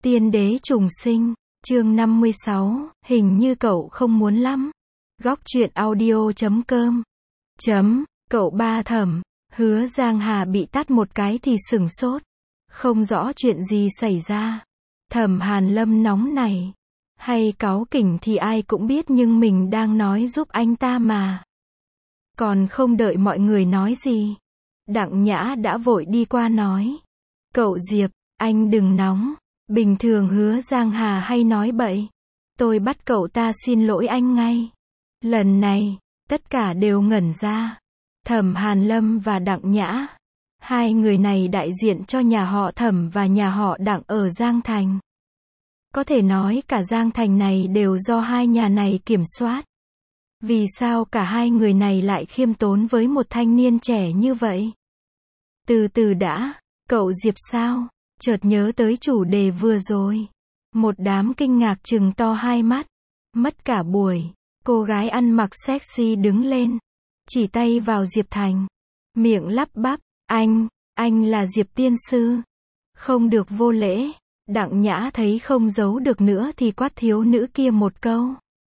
Tiên đế trùng sinh, chương 56, hình như cậu không muốn lắm. Góc truyện audio.com Cậu ba Thẩm, Hứa Giang Hà bị tát một cái thì sửng sốt. Không rõ chuyện gì xảy ra. Thẩm Hàn Lâm nóng này. Hay cáu kỉnh thì ai cũng biết nhưng mình đang nói giúp anh ta mà. Còn không đợi mọi người nói gì. Đặng Nhã đã vội đi qua nói. Cậu Diệp, anh đừng nóng. Bình thường Hứa Giang Hà hay nói bậy. Tôi bắt cậu ta xin lỗi anh ngay. Lần này, tất cả đều ngẩn ra. Thẩm Hàn Lâm và Đặng Nhã. Hai người này đại diện cho nhà họ Thẩm và nhà họ Đặng ở Giang Thành. Có thể nói cả Giang Thành này đều do hai nhà này kiểm soát. Vì sao cả hai người này lại khiêm tốn với một thanh niên trẻ như vậy? Từ từ đã, cậu Diệp sao? Chợt nhớ tới chủ đề vừa rồi. Một đám kinh ngạc trừng to hai mắt. Mất cả buổi, cô gái ăn mặc sexy đứng lên. Chỉ tay vào Diệp Thành. Miệng lắp bắp, anh là Diệp tiên sư. Không được vô lễ. Đặng Nhã thấy không giấu được nữa thì quát thiếu nữ kia một câu.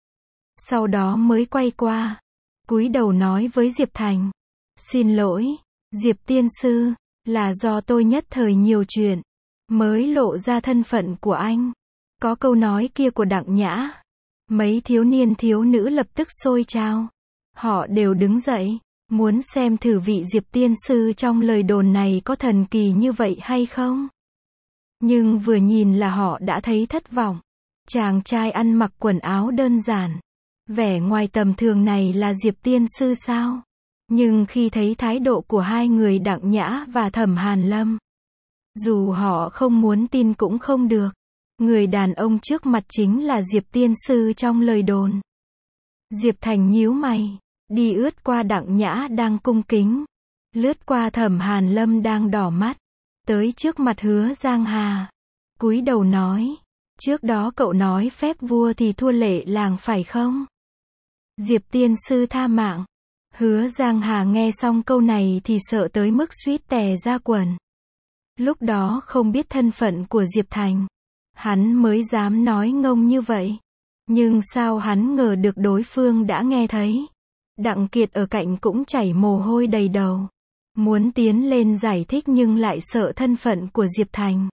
Sau đó mới quay qua. Cúi đầu nói với Diệp Thành. Xin lỗi, Diệp tiên sư, là do tôi nhất thời nhiều chuyện. Mới lộ ra thân phận của anh. Có câu nói kia của Đặng Nhã. Mấy thiếu niên thiếu nữ lập tức xôi trao. Họ đều đứng dậy. Muốn xem thử vị Diệp tiên sư trong lời đồn này có thần kỳ như vậy hay không. Nhưng vừa nhìn là họ đã thấy thất vọng. Chàng trai ăn mặc quần áo đơn giản. Vẻ ngoài tầm thường này là Diệp tiên sư sao? Nhưng khi thấy thái độ của hai người Đặng Nhã và Thẩm Hàn Lâm. Dù họ không muốn tin cũng không được. Người đàn ông trước mặt chính là Diệp tiên sư trong lời đồn. Diệp Thành nhíu mày. Đi ướt qua Đặng Nhã đang cung kính. Lướt qua Thẩm Hàn Lâm đang đỏ mắt. Tới trước mặt Hứa Giang Hà. Cúi đầu nói. Trước đó cậu nói phép vua thì thua lệ làng phải không? Diệp tiên sư tha mạng. Hứa Giang Hà nghe xong câu này thì sợ tới mức suýt tè ra quần. Lúc đó không biết thân phận của Diệp Thành. Hắn mới dám nói ngông như vậy. Nhưng sao hắn ngờ được đối phương đã nghe thấy. Đặng Kiệt ở cạnh cũng chảy mồ hôi đầy đầu. Muốn tiến lên giải thích nhưng lại sợ thân phận của Diệp Thành.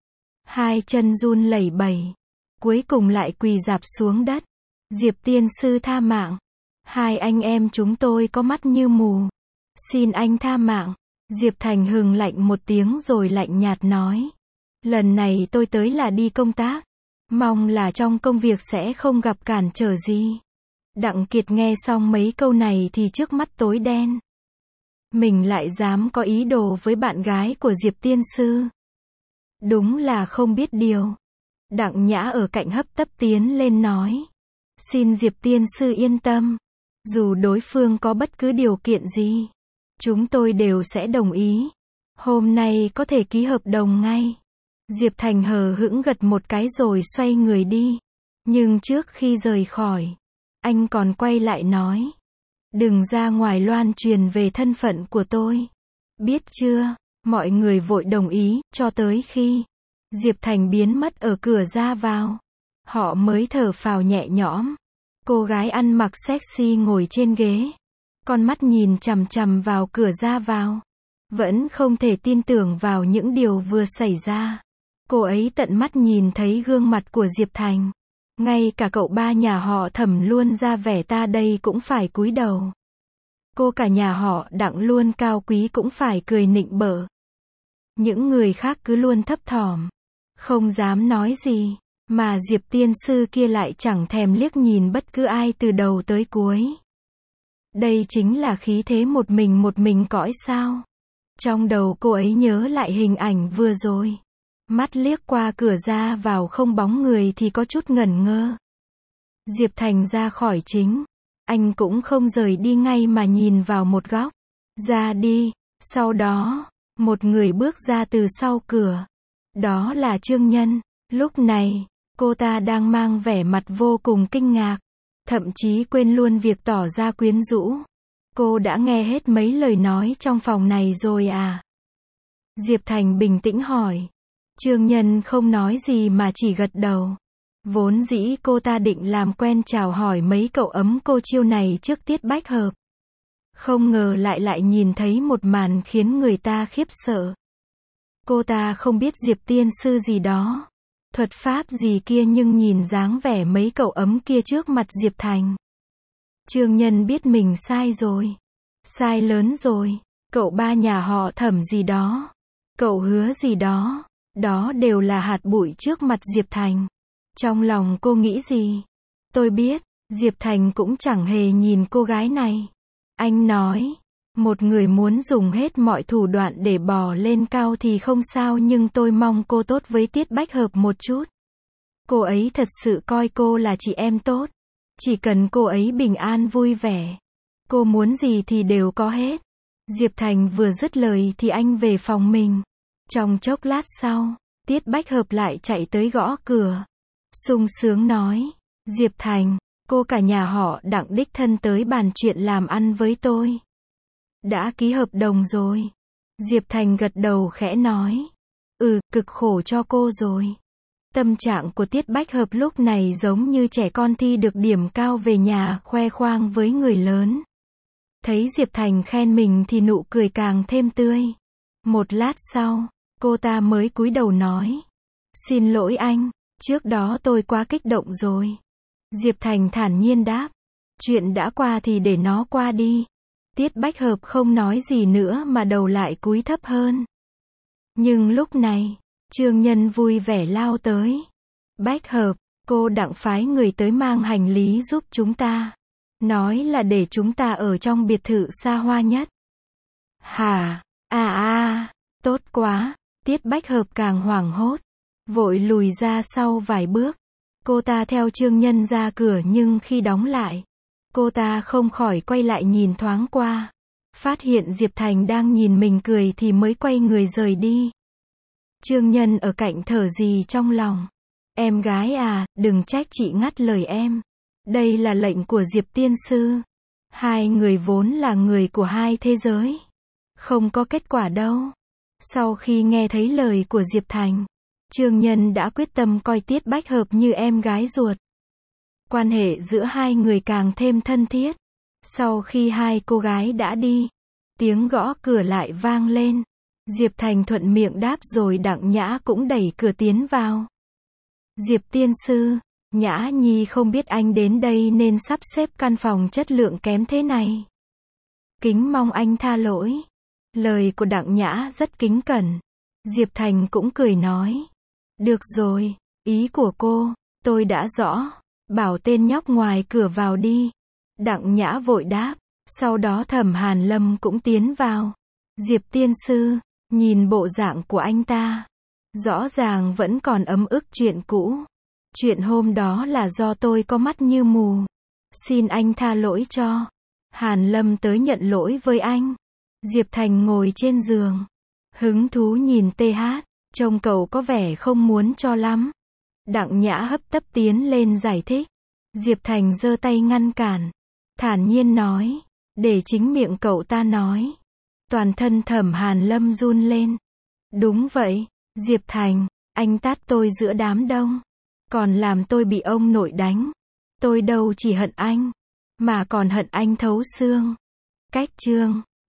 Hai chân run lẩy bẩy. Cuối cùng lại quỳ rạp xuống đất. Diệp tiên sư tha mạng. Hai anh em chúng tôi có mắt như mù. Xin anh tha mạng. Diệp Thành hừ lạnh một tiếng rồi lạnh nhạt nói. Lần này tôi tới là đi công tác. Mong là trong công việc sẽ không gặp cản trở gì. Đặng Kiệt nghe xong mấy câu này thì trước mắt tối đen. Mình lại dám có ý đồ với bạn gái của Diệp tiên sư. Đúng là không biết điều. Đặng Nhã ở cạnh hấp tấp tiến lên nói. Xin Diệp tiên sư yên tâm. Dù đối phương có bất cứ điều kiện gì, chúng tôi đều sẽ đồng ý. Hôm nay có thể ký hợp đồng ngay. Diệp Thành hờ hững gật một cái rồi xoay người đi. Nhưng trước khi rời khỏi, anh còn quay lại nói. Đừng ra ngoài loan truyền về thân phận của tôi. Biết chưa? Mọi người vội đồng ý, cho tới khi Diệp Thành biến mất ở cửa ra vào. Họ mới thở phào nhẹ nhõm. Cô gái ăn mặc sexy ngồi trên ghế. Con mắt nhìn chằm chằm vào cửa ra vào. Vẫn không thể tin tưởng vào những điều vừa xảy ra. Cô ấy tận mắt nhìn thấy gương mặt của Diệp Thành. Ngay cả cậu ba nhà họ Thẩm luôn ra vẻ ta đây cũng phải cúi đầu. Cô cả nhà họ Đặng luôn cao quý cũng phải cười nịnh bợ. Những người khác cứ luôn thấp thỏm. Không dám nói gì. Mà Diệp tiên sư kia lại chẳng thèm liếc nhìn bất cứ ai từ đầu tới cuối. Đây chính là khí thế một mình cõi sao. Trong đầu cô ấy nhớ lại hình ảnh vừa rồi. Mắt liếc qua cửa ra vào không bóng người thì có chút ngẩn ngơ. Diệp Thành ra khỏi chính. Anh cũng không rời đi ngay mà nhìn vào một góc. Ra đi. Sau đó, một người bước ra từ sau cửa. Đó là Trương Nhân. Lúc này, cô ta đang mang vẻ mặt vô cùng kinh ngạc. Thậm chí quên luôn việc tỏ ra quyến rũ. Cô đã nghe hết mấy lời nói trong phòng này rồi à? Diệp Thành bình tĩnh hỏi. Trương Nhân không nói gì mà chỉ gật đầu. Vốn dĩ cô ta định làm quen chào hỏi mấy cậu ấm cô chiêu này trước tiết bách hợp. Không ngờ lại nhìn thấy một màn khiến người ta khiếp sợ. Cô ta không biết Diệp tiên sư gì đó, thuật pháp gì kia, nhưng nhìn dáng vẻ mấy cậu ấm kia trước mặt Diệp Thành. Trương Nhân biết mình sai rồi. Sai lớn rồi. Cậu ba nhà họ Thẩm gì đó, cậu Hứa gì đó, đó đều là hạt bụi trước mặt Diệp Thành. Trong lòng cô nghĩ gì? Tôi biết, Diệp Thành cũng chẳng hề nhìn cô gái này. Anh nói, một người muốn dùng hết mọi thủ đoạn để bò lên cao thì không sao, nhưng tôi mong cô tốt với Tiết Bách Hợp một chút. Cô ấy thật sự coi cô là chị em tốt. Chỉ cần cô ấy bình an vui vẻ, cô muốn gì thì đều có hết. Diệp Thành vừa dứt lời thì anh về phòng mình. Trong chốc lát sau, Tiết Bách Hợp lại chạy tới gõ cửa. Sung sướng nói, Diệp Thành, cô cả nhà họ Đặng đích thân tới bàn chuyện làm ăn với tôi. Đã ký hợp đồng rồi. Diệp Thành gật đầu khẽ nói, cực khổ cho cô rồi. Tâm trạng của Tiết Bách Hợp lúc này giống như trẻ con thi được điểm cao về nhà khoe khoang với người lớn. Thấy Diệp Thành khen mình thì nụ cười càng thêm tươi. Một lát sau, cô ta mới cúi đầu nói, xin lỗi anh, trước đó tôi quá kích động rồi. Diệp Thành thản nhiên đáp, chuyện đã qua thì để nó qua đi. Tiết Bách Hợp không nói gì nữa mà đầu lại cúi thấp hơn. Nhưng lúc này, Trương Nhân vui vẻ lao tới. Bách Hợp, cô Đặng phái người tới mang hành lý giúp chúng ta. Nói là để chúng ta ở trong biệt thự xa hoa nhất. Hả? Tốt quá. Tiết Bách Hợp càng hoảng hốt, vội lùi ra sau vài bước. Cô ta theo Trương Nhân ra cửa, nhưng khi đóng lại, cô ta không khỏi quay lại nhìn thoáng qua. Phát hiện Diệp Thành đang nhìn mình cười thì mới quay người rời đi. Trương Nhân ở cạnh thở gì trong lòng. Em gái à, đừng trách chị ngắt lời em. Đây là lệnh của Diệp tiên sư. Hai người vốn là người của hai thế giới. Không có kết quả đâu. Sau khi nghe thấy lời của Diệp Thành, Trương Nhân đã quyết tâm coi Tiết Bách Hợp như em gái ruột. Quan hệ giữa hai người càng thêm thân thiết. Sau khi hai cô gái đã đi, tiếng gõ cửa lại vang lên. Diệp Thành thuận miệng đáp rồi Đặng Nhã cũng đẩy cửa tiến vào. Diệp tiên sư, Nhã Nhi không biết anh đến đây nên sắp xếp căn phòng chất lượng kém thế này. Kính mong anh tha lỗi. Lời của Đặng Nhã rất kính cẩn. Diệp Thành cũng cười nói, được rồi, ý của cô, tôi đã rõ. Bảo tên nhóc ngoài cửa vào đi. Đặng Nhã vội đáp. Sau đó Thẩm Hàn Lâm cũng tiến vào. Diệp tiên sư, nhìn bộ dạng của anh ta, rõ ràng vẫn còn ấm ức chuyện cũ. Chuyện hôm đó là do tôi có mắt như mù. Xin anh tha lỗi cho. Hàn Lâm tới nhận lỗi với anh. Diệp Thành ngồi trên giường, hứng thú nhìn TH, trông cậu có vẻ không muốn cho lắm. Đặng Nhã hấp tấp tiến lên giải thích. Diệp Thành giơ tay ngăn cản, thản nhiên nói, để chính miệng cậu ta nói. Toàn thân Thẩm Hàn Lâm run lên. Đúng vậy, Diệp Thành, anh tát tôi giữa đám đông, còn làm tôi bị ông nội đánh. Tôi đâu chỉ hận anh, mà còn hận anh thấu xương. Cách chương